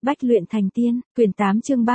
Bách luyện thành tiên, quyển 8 chương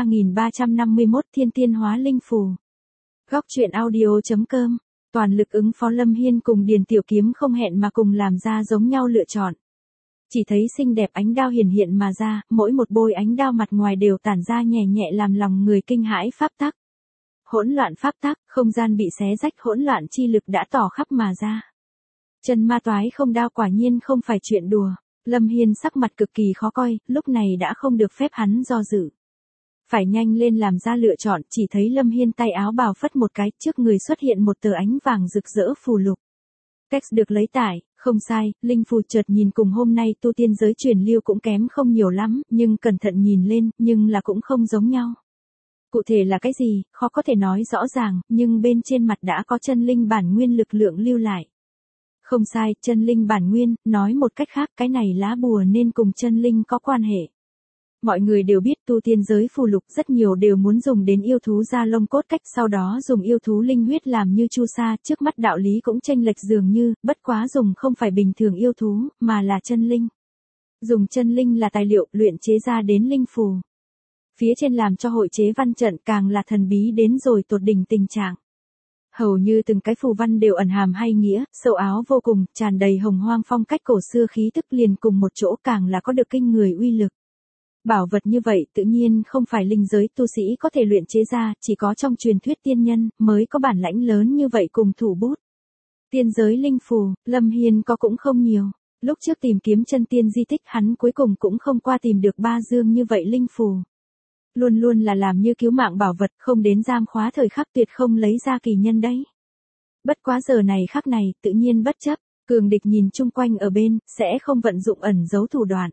3351 Thiên tiên hóa linh phù. Góc truyện audio.com. Toàn lực ứng phó Lâm Hiên cùng Điền Tiểu Kiếm không hẹn mà cùng làm ra giống nhau lựa chọn. Chỉ thấy xinh đẹp ánh đao hiển hiện mà ra, mỗi một bôi ánh đao mặt ngoài đều tản ra nhẹ nhẹ làm lòng người kinh hãi pháp tắc. Hỗn loạn pháp tắc, không gian bị xé rách, hỗn loạn chi lực đã tỏ khắp mà ra. Chân ma toái không đao quả nhiên không phải chuyện đùa. Lâm Hiên sắc mặt cực kỳ khó coi, lúc này đã không được phép hắn do dự. Phải nhanh lên làm ra lựa chọn, chỉ thấy Lâm Hiên tay áo bào phất một cái, trước người xuất hiện một tờ ánh vàng rực rỡ phù lục. Text được lấy tải, không sai, linh phù chợt nhìn cùng hôm nay tu tiên giới truyền lưu cũng kém không nhiều lắm, nhưng cẩn thận nhìn lên, nhưng là cũng không giống nhau. Cụ thể là cái gì, khó có thể nói rõ ràng, nhưng bên trên mặt đã có chân linh bản nguyên lực lượng lưu lại. Không sai, chân linh bản nguyên, nói một cách khác cái này lá bùa nên cùng chân linh có quan hệ. Mọi người đều biết tu tiên giới phù lục rất nhiều đều muốn dùng đến yêu thú da lông cốt cách, sau đó dùng yêu thú linh huyết làm như chu sa, trước mắt đạo lý cũng chênh lệch dường như, bất quá dùng không phải bình thường yêu thú, mà là chân linh. Dùng chân linh là tài liệu luyện chế ra đến linh phù. Phía trên làm cho hội chế văn trận càng là thần bí đến rồi tột đỉnh tình trạng. Hầu như từng cái phù văn đều ẩn hàm hay nghĩa, sâu áo vô cùng, tràn đầy hồng hoang phong cách cổ xưa khí tức liền cùng một chỗ càng là có được kinh người uy lực. Bảo vật như vậy tự nhiên không phải linh giới tu sĩ có thể luyện chế ra, chỉ có trong truyền thuyết tiên nhân mới có bản lãnh lớn như vậy cùng thủ bút. Tiên giới linh phù, Lâm Hiên có cũng không nhiều. Lúc trước tìm kiếm chân tiên di tích hắn cuối cùng cũng không qua tìm được 3 dương như vậy linh phù. Luôn luôn là làm như cứu mạng bảo vật, không đến giam khóa thời khắc tuyệt không lấy ra kỳ nhân đấy. Bất quá giờ này khắc này, tự nhiên bất chấp, cường địch nhìn chung quanh ở bên, sẽ không vận dụng ẩn giấu thủ đoạn.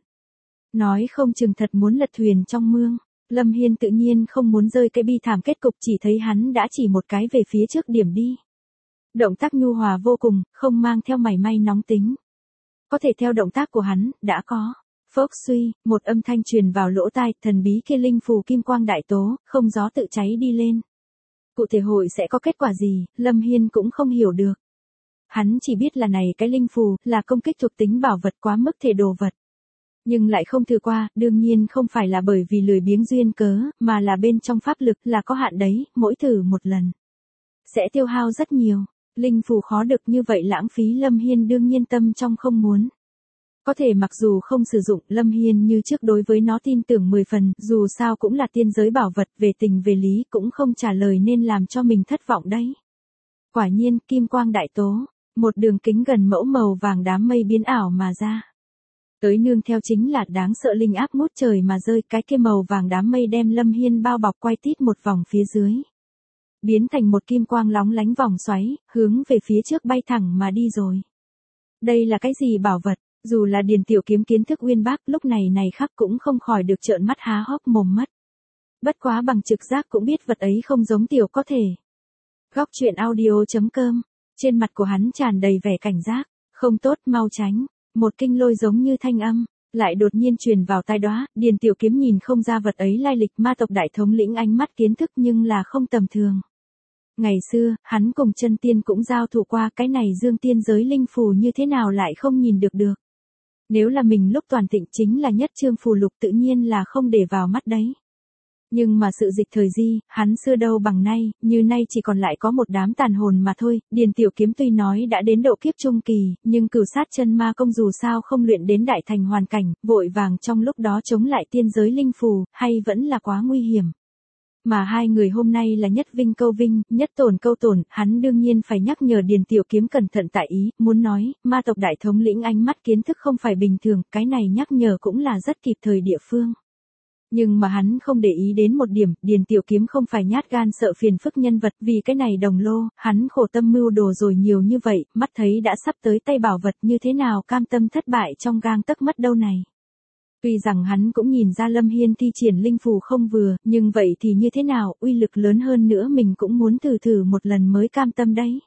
Nói không chừng thật muốn lật thuyền trong mương. Lâm Hiên tự nhiên không muốn rơi cái bi thảm kết cục, chỉ thấy hắn đã chỉ một cái về phía trước điểm đi. Động tác nhu hòa vô cùng, không mang theo mảy may nóng tính. Có thể theo động tác của hắn, đã có. Phốc suy, một âm thanh truyền vào lỗ tai, thần bí kia linh phù kim quang đại tố, không gió tự cháy đi lên. Cụ thể hội sẽ có kết quả gì, Lâm Hiên cũng không hiểu được. Hắn chỉ biết là này cái linh phù, là công kích thuộc tính bảo vật quá mức thể đồ vật. Nhưng lại không thử qua, đương nhiên không phải là bởi vì lười biếng duyên cớ, mà là bên trong pháp lực là có hạn đấy, mỗi thử một lần. Sẽ tiêu hao rất nhiều, linh phù khó được như vậy lãng phí Lâm Hiên đương nhiên tâm trong không muốn. Có thể mặc dù không sử dụng, Lâm Hiên như trước đối với nó tin tưởng 10 phần, dù sao cũng là tiên giới bảo vật, về tình về lý cũng không trả lời nên làm cho mình thất vọng đấy. Quả nhiên, kim quang đại tố, một đường kính gần mẫu màu vàng đám mây biến ảo mà ra. Tới nương theo chính là đáng sợ linh áp ngút trời mà rơi, cái kia màu vàng đám mây đem Lâm Hiên bao bọc quay tít một vòng phía dưới. Biến thành một kim quang lóng lánh vòng xoáy, hướng về phía trước bay thẳng mà đi rồi. Đây là cái gì bảo vật? Dù là Điền Tiểu Kiếm kiến thức uyên bác, lúc này khắc cũng không khỏi được trợn mắt há hốc mồm mất. Bất quá bằng trực giác cũng biết vật ấy không giống tiểu có thể. Góc truyện audio.com. Trên mặt của hắn tràn đầy vẻ cảnh giác, không tốt, mau tránh. Một kinh lôi giống như thanh âm, lại đột nhiên truyền vào tai đó, Điền Tiểu Kiếm nhìn không ra vật ấy lai lịch, ma tộc đại thống lĩnh ánh mắt kiến thức nhưng là không tầm thường. Ngày xưa, hắn cùng chân tiên cũng giao thủ qua, cái này dương tiên giới linh phù như thế nào lại không nhìn được được. Nếu là mình lúc toàn thịnh chính là nhất chương phù lục tự nhiên là không để vào mắt đấy. Nhưng mà sự dịch thời di, hắn xưa đâu bằng nay, như nay chỉ còn lại có một đám tàn hồn mà thôi. Điền Tiểu Kiếm tuy nói đã đến độ kiếp trung kỳ, nhưng cửu sát chân ma công dù sao không luyện đến đại thành hoàn cảnh, vội vàng trong lúc đó chống lại tiên giới linh phù, hay vẫn là quá nguy hiểm. Mà hai người hôm nay là nhất vinh câu vinh, nhất tổn câu tổn, hắn đương nhiên phải nhắc nhở Điền Tiểu Kiếm cẩn thận tại ý, muốn nói, ma tộc đại thống lĩnh ánh mắt kiến thức không phải bình thường, cái này nhắc nhở cũng là rất kịp thời địa phương. Nhưng mà hắn không để ý đến một điểm, Điền Tiểu Kiếm không phải nhát gan sợ phiền phức nhân vật, vì cái này đồng lô, hắn khổ tâm mưu đồ rồi nhiều như vậy, mắt thấy đã sắp tới tay bảo vật, như thế nào cam tâm thất bại trong gang tấc mất đâu này. Tuy rằng hắn cũng nhìn ra Lâm Hiên thi triển linh phù không vừa, nhưng vậy thì như thế nào, uy lực lớn hơn nữa mình cũng muốn thử một lần mới cam tâm đấy.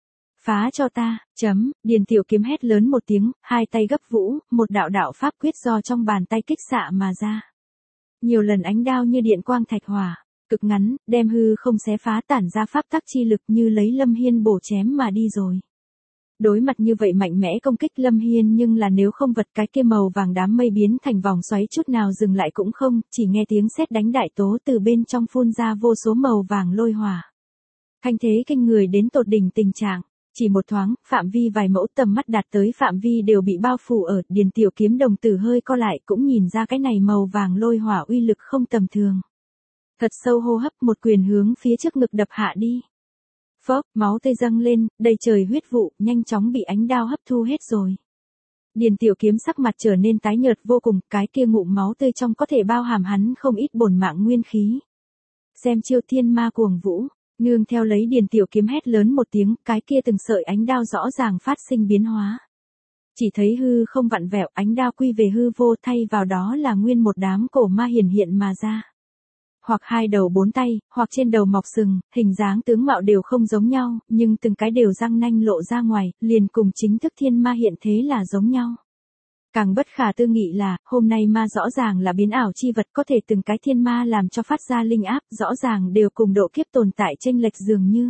Phá cho ta, Điền Tiểu Kiếm hét lớn một tiếng, hai tay gấp vũ, một đạo pháp quyết do trong bàn tay kích xạ mà ra. Nhiều lần ánh đao như điện quang thạch hỏa, cực ngắn, đem hư không xé phá, tản ra pháp tắc chi lực như lấy Lâm Hiên bổ chém mà đi rồi. Đối mặt như vậy mạnh mẽ công kích Lâm Hiên nhưng là nếu không vật cái kia màu vàng đám mây biến thành vòng xoáy chút nào dừng lại cũng không, chỉ nghe tiếng sét đánh đại tố từ bên trong phun ra vô số màu vàng lôi hỏa. Thanh thế kinh người đến tột đỉnh tình trạng, chỉ một thoáng, phạm vi vài mẫu tầm mắt đạt tới phạm vi đều bị bao phủ ở, Điền Tiểu Kiếm đồng tử hơi co lại cũng nhìn ra cái này màu vàng lôi hỏa uy lực không tầm thường. Thật sâu hô hấp một quyền hướng phía trước ngực đập hạ đi. Phốc, máu tươi dâng lên, đầy trời huyết vụ, nhanh chóng bị ánh đao hấp thu hết rồi. Điền Tiểu Kiếm sắc mặt trở nên tái nhợt vô cùng, cái kia ngụm máu tươi trong có thể bao hàm hắn không ít bổn mạng nguyên khí. Xem chiêu thiên ma cuồng vũ, nương theo lấy Điền Tiểu Kiếm hét lớn một tiếng, cái kia từng sợi ánh đao rõ ràng phát sinh biến hóa. Chỉ thấy hư không vặn vẹo, ánh đao quy về hư vô, thay vào đó là nguyên một đám cổ ma hiển hiện mà ra. Hoặc hai đầu bốn tay, hoặc trên đầu mọc sừng, hình dáng tướng mạo đều không giống nhau, nhưng từng cái đều răng nanh lộ ra ngoài, liền cùng chính thức thiên ma hiện thế là giống nhau. Càng bất khả tư nghị là, hôm nay ma rõ ràng là biến ảo chi vật, có thể từng cái thiên ma làm cho phát ra linh áp, rõ ràng đều cùng độ kiếp tồn tại chênh lệch dường như.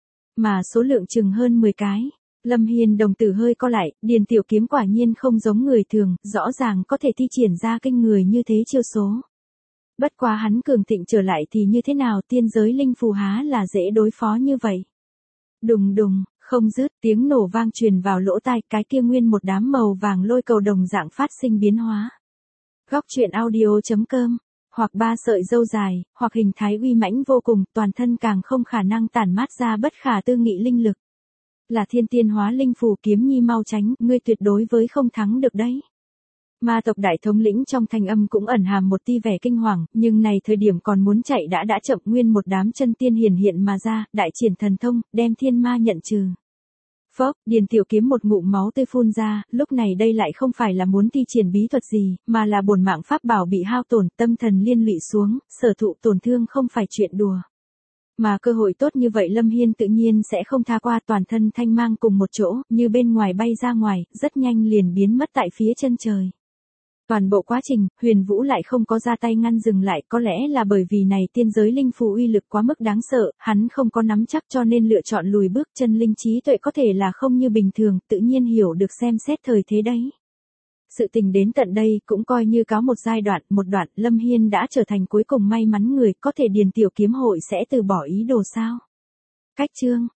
Mà số lượng chừng hơn 10 cái. Lâm Hiên đồng tử hơi co lại, Điền Tiểu Kiếm quả nhiên không giống người thường, rõ ràng có thể thi triển ra kinh người như thế chiêu số. Bất quá hắn cường thịnh trở lại thì như thế nào, tiên giới linh phù há là dễ đối phó như vậy. Đùng đùng, không dứt, tiếng nổ vang truyền vào lỗ tai, cái kia nguyên một đám màu vàng lôi cầu đồng dạng phát sinh biến hóa. Góc truyện audio.com, hoặc ba sợi râu dài, hoặc hình thái uy mãnh vô cùng, toàn thân càng không khả năng tản mát ra bất khả tư nghị linh lực. Là thiên tiên hóa linh phù, Kiếm Nhi mau tránh, ngươi tuyệt đối với không thắng được đấy. Ma tộc đại thống lĩnh trong thanh âm cũng ẩn hàm một tia vẻ kinh hoàng, nhưng này thời điểm còn muốn chạy đã chậm, nguyên một đám chân tiên hiển hiện mà ra, đại triển thần thông, đem thiên ma nhận trừ. Phốc, Điền Tiểu Kiếm một ngụm máu tươi phun ra, lúc này đây lại không phải là muốn thi triển bí thuật gì, mà là bổn mạng pháp bảo bị hao tổn, tâm thần liên lụy xuống, sở thụ tổn thương không phải chuyện đùa. Mà cơ hội tốt như vậy Lâm Hiên tự nhiên sẽ không tha qua, toàn thân thanh mang cùng một chỗ, như bên ngoài bay ra ngoài, rất nhanh liền biến mất tại phía chân trời. Toàn bộ quá trình, Huyền Vũ lại không có ra tay ngăn dừng lại, có lẽ là bởi vì này tiên giới linh phù uy lực quá mức đáng sợ, hắn không có nắm chắc cho nên lựa chọn lùi bước, chân linh trí tuệ có thể là không như bình thường, tự nhiên hiểu được xem xét thời thế đấy. Sự tình đến tận đây cũng coi như có một giai đoạn, một đoạn, Lâm Hiên đã trở thành cuối cùng may mắn người, có thể Điền Tiểu Kiếm hội sẽ từ bỏ ý đồ sao? Cách chương